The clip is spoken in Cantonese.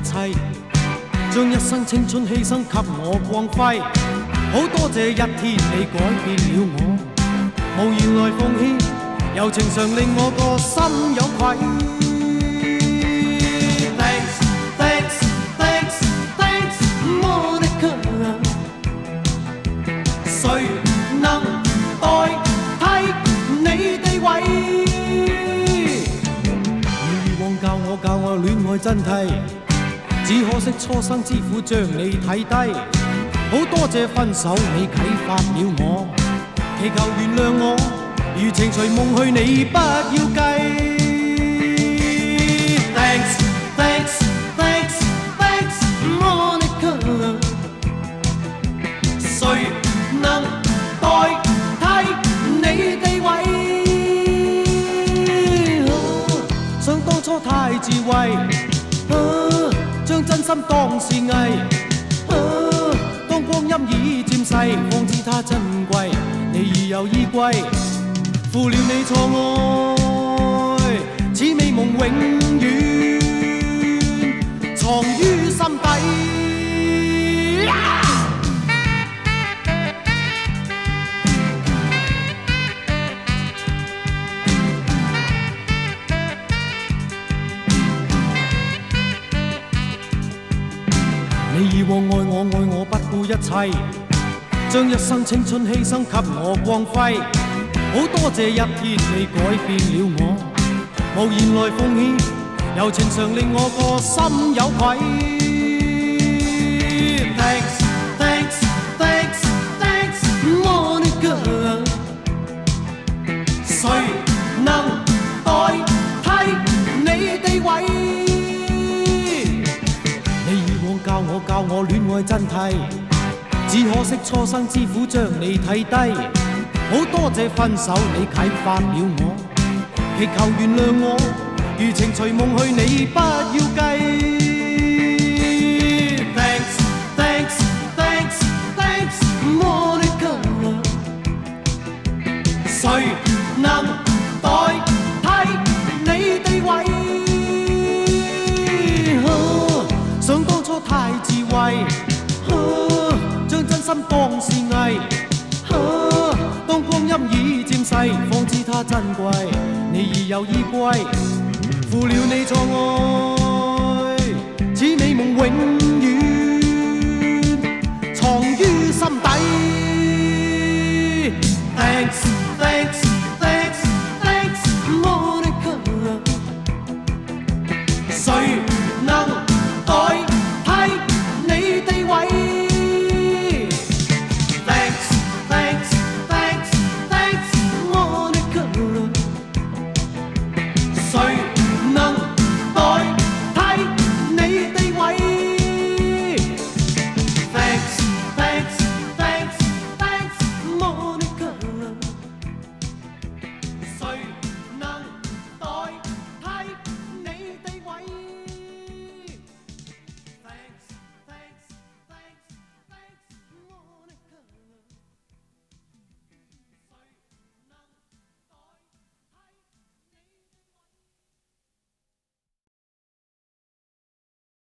切，將一生青春犧牲給我光輝。好多謝一天你改變了我，無言來奉獻，柔情常令我個心有愧。Thanks, thanks, thanks, thanks, Monica。誰能代替你地位？以往教我戀愛真諦，只可惜初生之苦將你睇低。好多謝分手你啟發了我，祈求原諒我，如情隨夢去你不要計。Thanks, thanks, thanks, thanks, Monica。誰能代替你地位？想當初太自衛，將真心當是藝。當光陰已漸逝，方知它珍貴。你已有依歸，負了你錯愛，此美夢永遠藏於心底。你以往愛我不顧一切，將一生青春犧牲給我光輝。好多謝一天你改變了我，無言來奉獻，柔情常令我個心有愧。Thanks, thanks, thanks, thanks, Monica。誰能代替你地位？教我戀愛真諦，只可惜初生之苦將你睇低。好多謝分手你啟發了我，祈求原諒我，如情隨夢去你不要計。Thanks, thanks, thanks, thanks, Monica。誰能代替你地位？想當初太自衛，將真心當是藝。當光陰已漸逝，方知它珍貴。你已有依歸，負了你錯愛，此美夢永遠藏於心底。